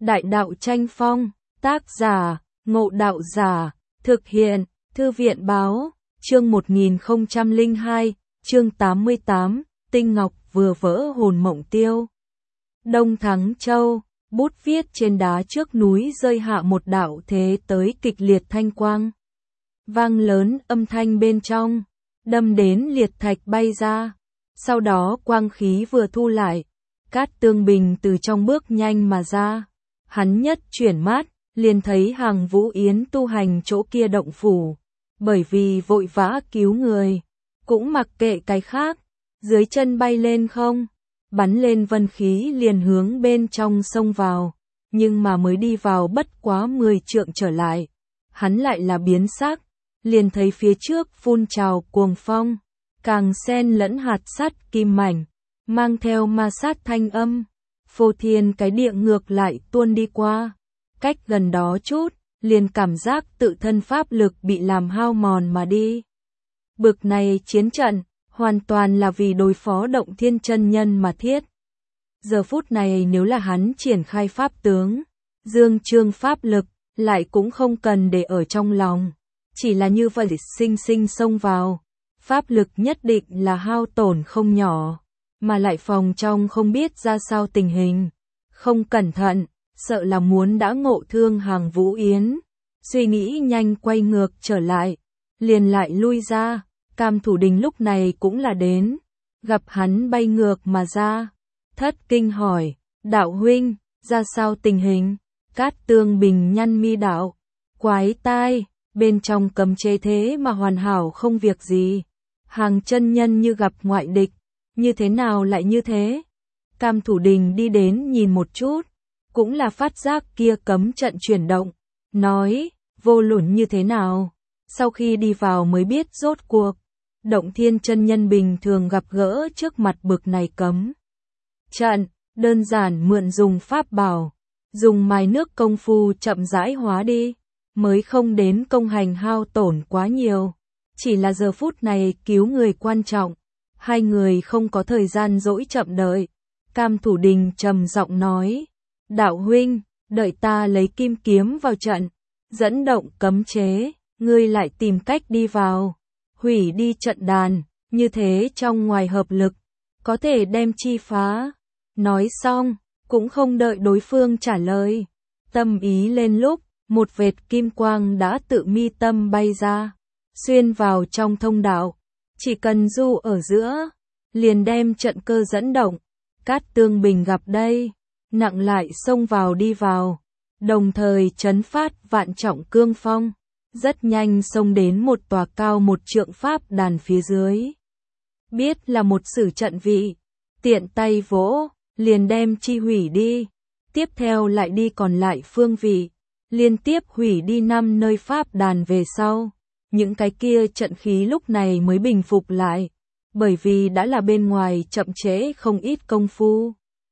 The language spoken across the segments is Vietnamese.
Đại đạo tranh phong, tác giả, Ngộ Đạo Giả, thực hiện, Thư viện báo, chương 1002, chương 88, Tinh Ngọc vừa vỡ hồn mộng tiêu. Đông Thắng Châu, bút viết trên đá trước núi rơi hạ một đạo thế tới kịch liệt thanh quang. Vang lớn âm thanh bên trong, đâm đến liệt thạch bay ra. Sau đó quang khí vừa thu lại, Cát Tương Bình từ trong bước nhanh mà ra. Hắn nhất chuyển mắt, liền thấy Hàng Vũ Yến tu hành chỗ kia động phủ. Bởi vì vội vã cứu người, cũng mặc kệ cái khác, dưới chân bay lên không, bắn lên vân khí liền hướng bên trong xông vào. Nhưng mà mới đi vào bất quá 10 trượng trở lại, hắn lại là biến sắc, liền thấy phía trước phun trào cuồng phong, càng xen lẫn hạt sắt kim mảnh, mang theo ma sát thanh âm. Phô thiên cái địa ngược lại tuôn đi qua, cách gần đó chút, liền cảm giác tự thân pháp lực bị làm hao mòn mà đi. Bực này chiến trận, hoàn toàn là vì đối phó Động Thiên chân nhân mà thiết. Giờ phút này nếu là hắn triển khai pháp tướng, dương trương pháp lực, lại cũng không cần để ở trong lòng. Chỉ là như vậy sinh sinh xông vào, pháp lực nhất định là hao tổn không nhỏ, mà lại phòng trong không biết ra sao tình hình. Không cẩn thận, sợ là muốn đã ngộ thương Hàng Vũ Yến. Suy nghĩ nhanh quay ngược trở lại, liền lại lui ra. Cam Thủ Đình lúc này cũng là đến, gặp hắn bay ngược mà ra. Thất kinh hỏi, đạo huynh, ra sao tình hình? Cát Tương Bình nhăn mi đạo, quái tai, bên trong cấm chế thế mà hoàn hảo không việc gì. Hàng chân nhân như gặp ngoại địch, như thế nào lại như thế? Cam Thủ Đình đi đến nhìn một chút, cũng là phát giác kia cấm trận chuyển động, nói, vô luận như thế nào? Sau khi đi vào mới biết rốt cuộc, Động Thiên chân nhân bình thường gặp gỡ trước mặt bực này cấm trận, đơn giản mượn dùng pháp bảo, dùng mài nước công phu chậm rãi hóa đi, mới không đến công hành hao tổn quá nhiều. Chỉ là giờ phút này cứu người quan trọng, hai người không có thời gian dỗi chậm đợi. Cam Thủ Đình trầm giọng nói, đạo huynh, đợi ta lấy kim kiếm vào trận, dẫn động cấm chế, ngươi lại tìm cách đi vào, hủy đi trận đàn, như thế trong ngoài hợp lực, có thể đem chi phá. Nói xong, cũng không đợi đối phương trả lời, tâm ý lên lúc, một vệt kim quang đã tự mi tâm bay ra, xuyên vào trong thông đạo, chỉ cần du ở giữa, liền đem trận cơ dẫn động. Cát Tương Bình gặp đây, nặng lại xông vào đi vào, đồng thời chấn phát vạn trọng cương phong, rất nhanh xông đến một tòa cao 1 trượng pháp đàn phía dưới. Biết là một sử trận vị, tiện tay vỗ, liền đem chi hủy đi, tiếp theo lại đi còn lại phương vị, liên tiếp hủy đi 5 nơi pháp đàn về sau. Những cái kia trận khí lúc này mới bình phục lại, bởi vì đã là bên ngoài chậm trễ không ít công phu.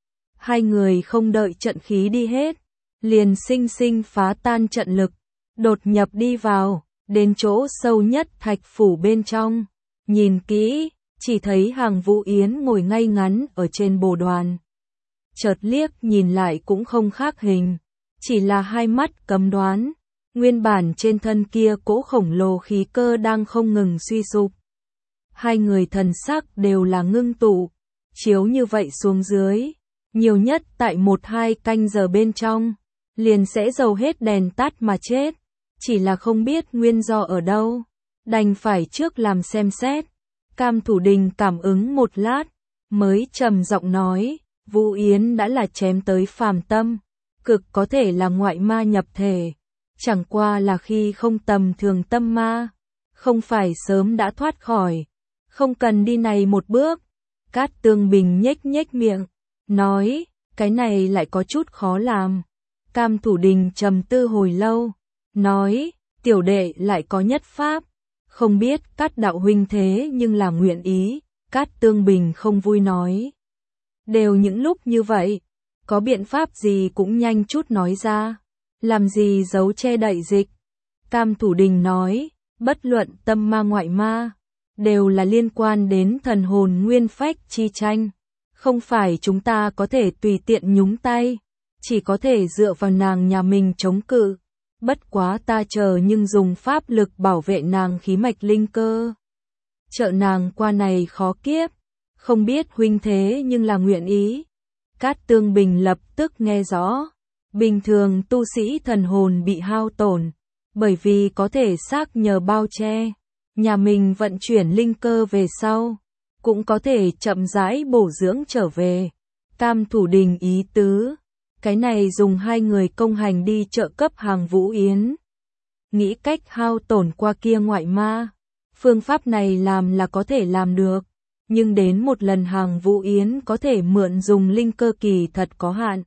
Hai người không đợi trận khí đi hết, liền sinh sinh phá tan trận lực, đột nhập đi vào, đến chỗ sâu nhất thạch phủ bên trong. Nhìn kỹ, chỉ thấy Hàng Vũ Yến ngồi ngay ngắn ở trên bồ đoàn. Chợt liếc nhìn lại cũng không khác hình, chỉ là hai mắt cấm đoán. Nguyên bản trên thân kia cỗ khổng lồ khí cơ đang không ngừng suy sụp. Hai người thần sắc đều là ngưng tụ, chiếu như vậy xuống dưới, nhiều nhất tại 1-2 canh giờ bên trong, liền sẽ dầu hết đèn tắt mà chết. Chỉ là không biết nguyên do ở đâu, đành phải trước làm xem xét. Cam Thủ Đình cảm ứng một lát, mới trầm giọng nói, Vũ Yến đã là chém tới phàm tâm, cực có thể là ngoại ma nhập thể. Chẳng qua là khi không tầm thường tâm ma, không phải sớm đã thoát khỏi, không cần đi này một bước. Cát Tương Bình nhếch nhếch miệng, nói, cái này lại có chút khó làm. Cam Thủ Đình trầm tư hồi lâu, nói, tiểu đệ lại có nhất pháp, không biết Cát đạo huynh thế nhưng là nguyện ý. Cát Tương Bình không vui nói, đều những lúc như vậy, có biện pháp gì cũng nhanh chút nói ra. Làm gì giấu che đậy dịch. Cam Thủ Đình nói, bất luận tâm ma ngoại ma, đều là liên quan đến thần hồn nguyên phách chi tranh, không phải chúng ta có thể tùy tiện nhúng tay. chỉ có thể dựa vào nàng nhà mình chống cự. Bất quá ta chờ nhưng dùng pháp lực bảo vệ nàng khí mạch linh cơ. Trợ nàng qua này khó kiếp, không biết huynh thế nhưng là nguyện ý. Cát Tương Bình lập tức nghe rõ, bình thường tu sĩ thần hồn bị hao tổn, bởi vì có thể xác nhờ bao che, nhà mình vận chuyển linh cơ về sau, cũng có thể chậm rãi bổ dưỡng trở về. Tam Thủ Đình ý tứ, cái này dùng hai người công hành đi trợ cấp Hàng Vũ Yến, nghĩ cách hao tổn qua kia ngoại ma. Phương pháp này làm là có thể làm được, nhưng đến một lần Hàng Vũ Yến có thể mượn dùng linh cơ kỳ thật có hạn.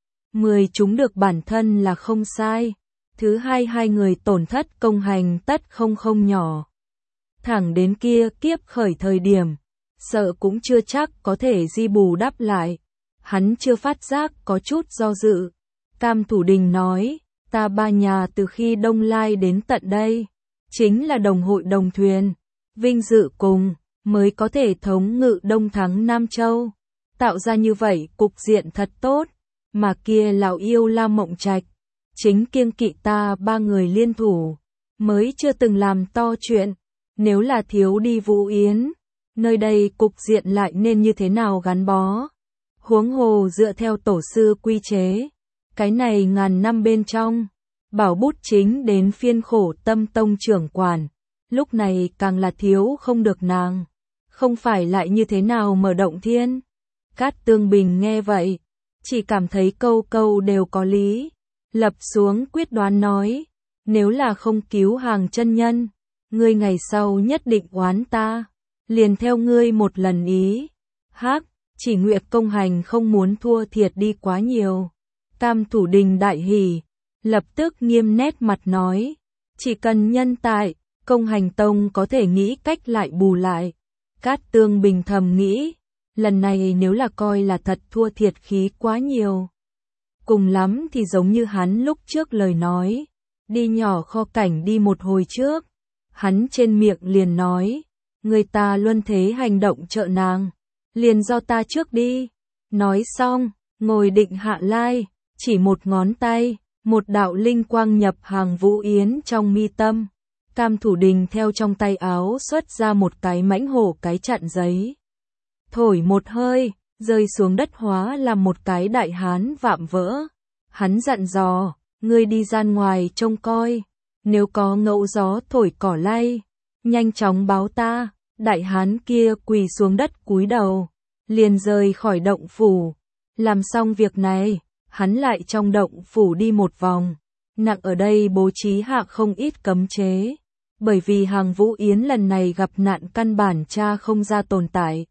10 chúng được bản thân là không sai. Thứ hai, hai người tổn thất công hành tất không nhỏ. Thẳng đến kia kiếp khởi thời điểm, sợ cũng chưa chắc có thể di bù đắp lại. Hắn chưa phát giác có chút do dự. Tam Thủ Đình nói, ta ba nhà từ khi Đông Lai đến tận đây, chính là đồng hội đồng thuyền, vinh dự cùng, mới có thể thống ngự Đông thắng Nam Châu. Tạo ra như vậy cục diện thật tốt, mà kia lão yêu La Mộng Trạch, chính kiêng kỵ ta ba người liên thủ, mới chưa từng làm to chuyện. Nếu là thiếu đi Vũ Yến, nơi đây cục diện lại nên như thế nào gắn bó. Huống hồ dựa theo tổ sư quy chế, cái này ngàn năm bên trong, bảo bút chính đến phiên Khổ Tâm tông trưởng quản, lúc này càng là thiếu không được nàng, không phải lại như thế nào mở động thiên. Cát Tương Bình nghe vậy, chỉ cảm thấy câu câu đều có lý, lập xuống quyết đoán nói, nếu là không cứu Hàng chân nhân, ngươi ngày sau nhất định oán ta, liền theo ngươi một lần ý. Hắc, chỉ Nguyệt công hành không muốn thua thiệt đi quá nhiều. Tam Thủ Đình đại hỉ, lập tức nghiêm nét mặt nói, chỉ cần nhân tại, công hành tông có thể nghĩ cách lại bù lại. Cát Tương Bình thầm nghĩ, lần này nếu là coi là thật thua thiệt khí quá nhiều. Cùng lắm thì giống như hắn lúc trước lời nói, đi nhỏ kho cảnh đi một hồi trước. Hắn trên miệng liền nói, người ta luân thế hành động trợ nàng, liền do ta trước đi. Nói xong, ngồi định hạ lai, chỉ một ngón tay, một đạo linh quang nhập Hàng Vũ Yến trong mi tâm. Tam Thủ Đình theo trong tay áo xuất ra một cái mãnh hổ cái chặn giấy. Thổi một hơi, rơi xuống đất hóa làm một cái đại hán vạm vỡ. Hắn dặn dò, ngươi đi ra ngoài trông coi, nếu có ngẫu gió thổi cỏ lay, nhanh chóng báo ta. Đại hán kia quỳ xuống đất cúi đầu, liền rời khỏi động phủ. Làm xong việc này, hắn lại trong động phủ đi một vòng. Nặng ở đây bố trí hạ không ít cấm chế, bởi vì Hàng Vũ Yến lần này gặp nạn căn bản tra không ra tồn tại.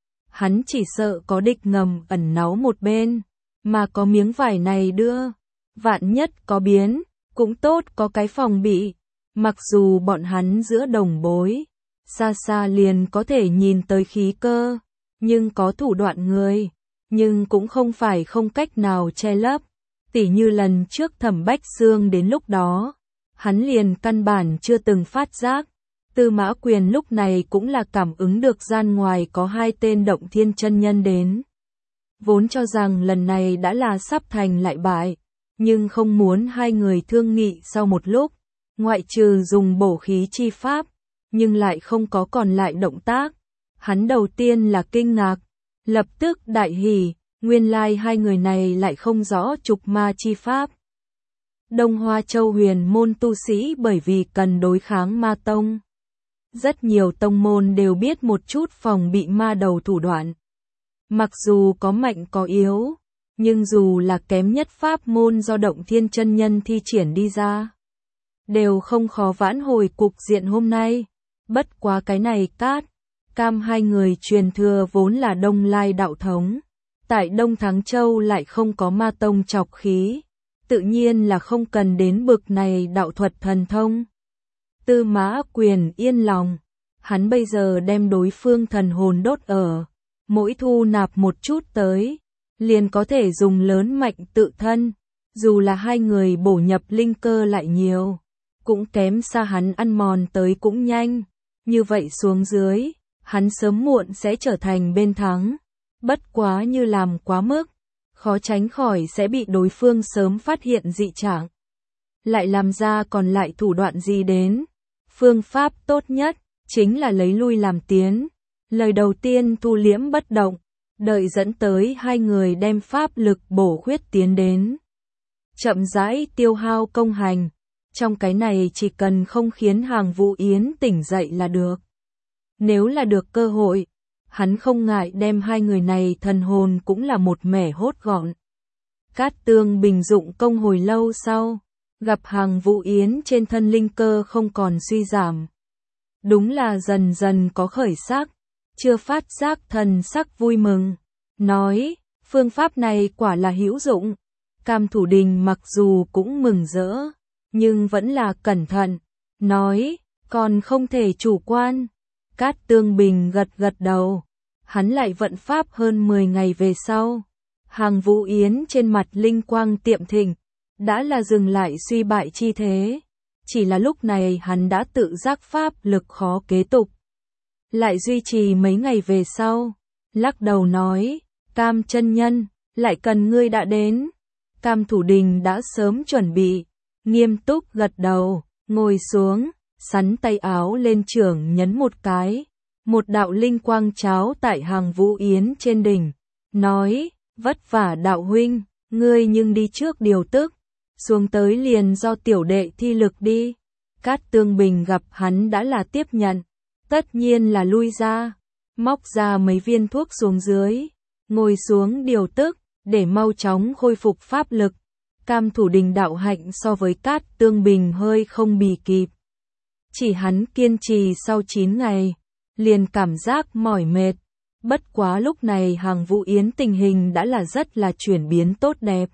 Hắn chỉ sợ có địch ngầm ẩn náu một bên, mà có miếng vải này đưa, vạn nhất có biến, cũng tốt có cái phòng bị. Mặc dù bọn hắn giữa đồng bối, xa xa liền có thể nhìn tới khí cơ, nhưng có thủ đoạn người, nhưng cũng không phải không cách nào che lấp. Tỉ như lần trước Thẩm Bách Xương đến lúc đó, hắn liền căn bản chưa từng phát giác. Tư Mã Quyền lúc này cũng là cảm ứng được gian ngoài có hai tên Động Thiên chân nhân đến. Vốn cho rằng lần này đã là sắp thành lại bại, nhưng không muốn hai người thương nghị sau một lúc, ngoại trừ dùng bổ khí chi pháp, nhưng lại không có còn lại động tác. Hắn đầu tiên là kinh ngạc, lập tức đại hỉ, nguyên lai hai người này lại không rõ trục ma chi pháp. Đông Hoa Châu huyền môn tu sĩ bởi vì cần đối kháng ma tông. Rất nhiều tông môn đều biết một chút phòng bị ma đầu thủ đoạn. Mặc dù có mạnh có yếu, nhưng dù là kém nhất pháp môn do Động Thiên chân nhân thi triển đi ra, đều không khó vãn hồi cục diện hôm nay. Bất quá cái này Cát, Cam hai người truyền thừa vốn là Đông Lai đạo thống. Tại Đông Thắng Châu lại không có ma tông chọc khí, tự nhiên là không cần đến bực này đạo thuật thần thông. Tư Mã Quyền yên lòng, hắn bây giờ đem đối phương thần hồn đốt ở, mỗi thu nạp một chút tới, liền có thể dùng lớn mạnh tự thân, dù là hai người bổ nhập linh cơ lại nhiều, cũng kém xa hắn ăn mòn tới cũng nhanh, như vậy xuống dưới, hắn sớm muộn sẽ trở thành bên thắng, bất quá như làm quá mức, khó tránh khỏi sẽ bị đối phương sớm phát hiện dị trạng. Lại làm ra còn lại thủ đoạn gì đến? Phương pháp tốt nhất chính là lấy lui làm tiến. Lời đầu tiên thu liễm bất động, đợi dẫn tới hai người đem pháp lực bổ khuyết tiến đến. Chậm rãi tiêu hao công hành, trong cái này chỉ cần không khiến Hàng Vũ Yến tỉnh dậy là được. Nếu là được cơ hội, hắn không ngại đem hai người này thần hồn cũng là một mẻ hốt gọn. Cát Tương Bình dụng công hồi lâu sau, gặp Hàng Vũ Yến trên thân linh cơ không còn suy giảm. Đúng là dần dần có khởi sắc, chưa phát giác thần sắc vui mừng, nói, phương pháp này quả là hữu dụng. Cam Thủ Đình mặc dù cũng mừng rỡ, nhưng vẫn là cẩn thận, nói, còn không thể chủ quan. Cát Tương Bình gật gật đầu, hắn lại vận pháp hơn 10 ngày về sau. Hàng Vũ Yến trên mặt linh quang tiệm thịnh, đã là dừng lại suy bại chi thế. Chỉ là lúc này hắn đã tự giác pháp lực khó kế tục. Lại duy trì mấy ngày về sau, lắc đầu nói, Cam chân nhân, lại cần ngươi đã đến. Cam Thủ Đình đã sớm chuẩn bị, nghiêm túc gật đầu, ngồi xuống, sắn tay áo lên trưởng nhấn một cái. Một đạo linh quang cháo tại Hàng Vũ Yến trên đỉnh, nói, vất vả đạo huynh, ngươi nhưng đi trước điều tức, xuống tới liền do tiểu đệ thi lực đi. Cát Tương Bình gặp hắn đã là tiếp nhận, tất nhiên là lui ra, móc ra mấy viên thuốc xuống dưới, ngồi xuống điều tức, để mau chóng khôi phục pháp lực. Cam Thủ Đình đạo hạnh so với Cát Tương Bình hơi không bì kịp. Chỉ hắn kiên trì sau 9 ngày, liền cảm giác mỏi mệt. Bất quá lúc này Hàng Vũ Yến tình hình đã là rất là chuyển biến tốt đẹp.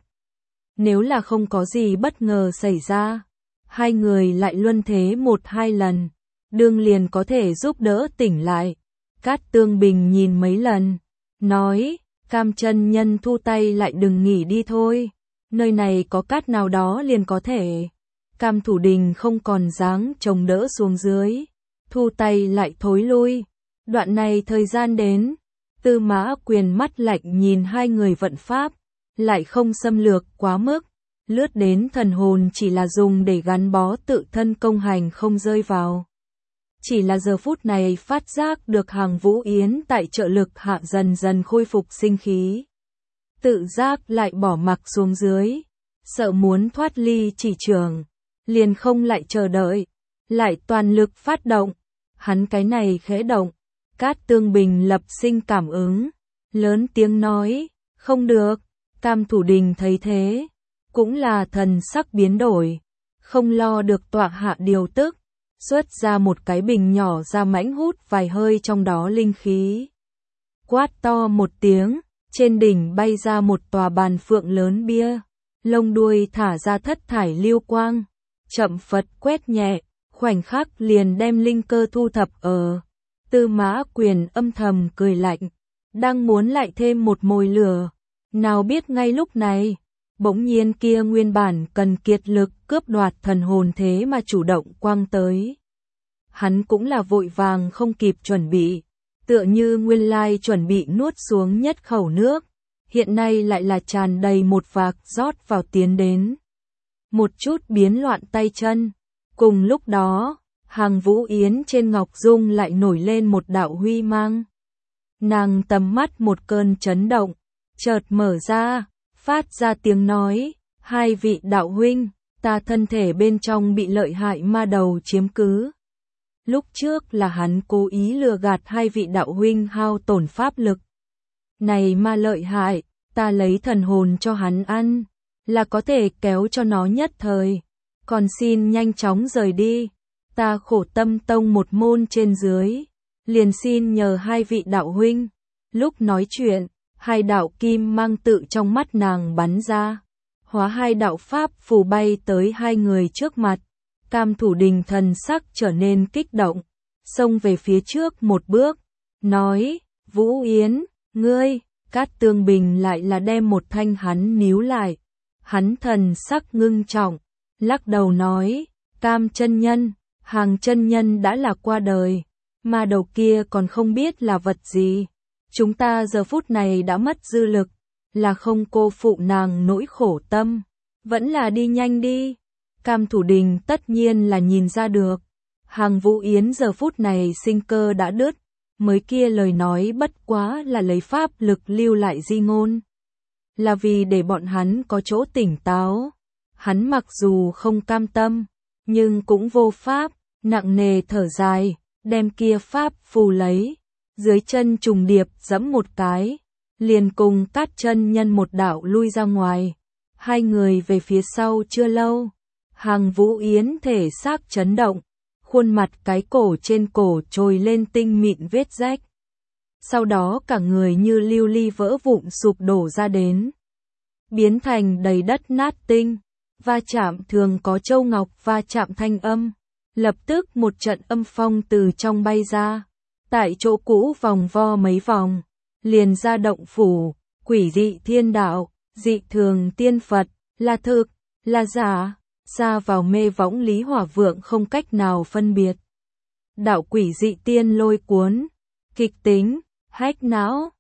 Nếu là không có gì bất ngờ xảy ra, hai người lại luân thế 1-2 lần, đương liền có thể giúp đỡ tỉnh lại. Cát Tương Bình nhìn mấy lần, nói, Cam chân nhân thu tay lại đừng nghỉ đi thôi, nơi này có cát nào đó liền có thể. Cam Thủ Đình không còn dáng chống đỡ xuống dưới, thu tay lại thối lui. Đoạn này thời gian đến, Tư Mã Quyền mắt lạnh nhìn hai người vận pháp, lại không xâm lược quá mức, lướt đến thần hồn chỉ là dùng để gắn bó tự thân công hành không rơi vào. Chỉ là giờ phút này phát giác được Hàng Vũ Yến tại trợ lực hạ dần dần khôi phục sinh khí. Tự giác lại bỏ mặc xuống dưới, sợ muốn thoát ly chỉ trường, liền không lại chờ đợi, lại toàn lực phát động. Hắn cái này khẽ động, Cát Tương Bình lập sinh cảm ứng, lớn tiếng nói, không được. Cam Thủ Đình thấy thế, cũng là thần sắc biến đổi, không lo được tọa hạ điều tức, xuất ra một cái bình nhỏ ra mãnh hút vài hơi trong đó linh khí. Quát to một tiếng, trên đỉnh bay ra một tòa bàn phượng lớn bia, lông đuôi thả ra thất thải lưu quang, chậm Phật quét nhẹ, khoảnh khắc liền đem linh cơ thu thập ở. Tư Mã Quyền âm thầm cười lạnh, đang muốn lại thêm một mồi lửa, nào biết ngay lúc này, bỗng nhiên kia nguyên bản cần kiệt lực cướp đoạt thần hồn thế mà chủ động quang tới. Hắn cũng là vội vàng không kịp chuẩn bị, tựa như nguyên lai chuẩn bị nuốt xuống nhất khẩu nước, hiện nay lại là tràn đầy một vạc rót vào tiến đến. Một chút biến loạn tay chân, cùng lúc đó, Hàng Vũ Yến trên ngọc dung lại nổi lên một đạo huy mang. Nàng tầm mắt một cơn chấn động, chợt mở ra, phát ra tiếng nói, hai vị đạo huynh, ta thân thể bên trong bị lợi hại ma đầu chiếm cứ. Lúc trước là hắn cố ý lừa gạt hai vị đạo huynh hao tổn pháp lực. Này ma lợi hại, ta lấy thần hồn cho hắn ăn, là có thể kéo cho nó nhất thời. Còn xin nhanh chóng rời đi, ta khổ tâm tông một môn trên dưới, liền xin nhờ hai vị đạo huynh. Lúc nói chuyện, hai đạo kim mang tự trong mắt nàng bắn ra, hóa hai đạo pháp phù bay tới hai người trước mặt. Cam Thủ Đình thần sắc trở nên kích động, xông về phía trước một bước, nói, Vũ Yến, ngươi. Cát Tương Bình lại là đem một thanh hắn níu lại, hắn thần sắc ngưng trọng, lắc đầu nói, Cam chân nhân, Hàng chân nhân đã là qua đời, mà đầu kia còn không biết là vật gì. Chúng ta giờ phút này đã mất dư lực, là không cô phụ nàng nỗi khổ tâm, vẫn là đi nhanh đi. Cam Thủ Đình tất nhiên là nhìn ra được, Hàng Vũ Yến giờ phút này sinh cơ đã đứt, mới kia lời nói bất quá là lấy pháp lực lưu lại di ngôn. Là vì để bọn hắn có chỗ tỉnh táo. Hắn mặc dù không cam tâm, nhưng cũng vô pháp, nặng nề thở dài, đem kia pháp phù lấy, dưới chân trùng điệp giẫm một cái, liền cùng Cát chân nhân một đạo lui ra ngoài. Hai người về phía sau chưa lâu, Hàng Vũ Yến thể xác chấn động, khuôn mặt cái cổ trên cổ trồi lên tinh mịn vết rách. Sau đó cả người như lưu ly vỡ vụn sụp đổ ra đến, biến thành đầy đất nát tinh, va chạm thường có châu ngọc va chạm thanh âm. Lập tức một trận âm phong từ trong bay ra, tại chỗ cũ vòng vo mấy vòng, liền ra động phủ, quỷ dị thiên đạo, dị thường tiên Phật, là thực, là giả, ra vào mê võng Lý Hỏa Vượng không cách nào phân biệt. Đạo quỷ dị tiên lôi cuốn, kịch tính, hách não,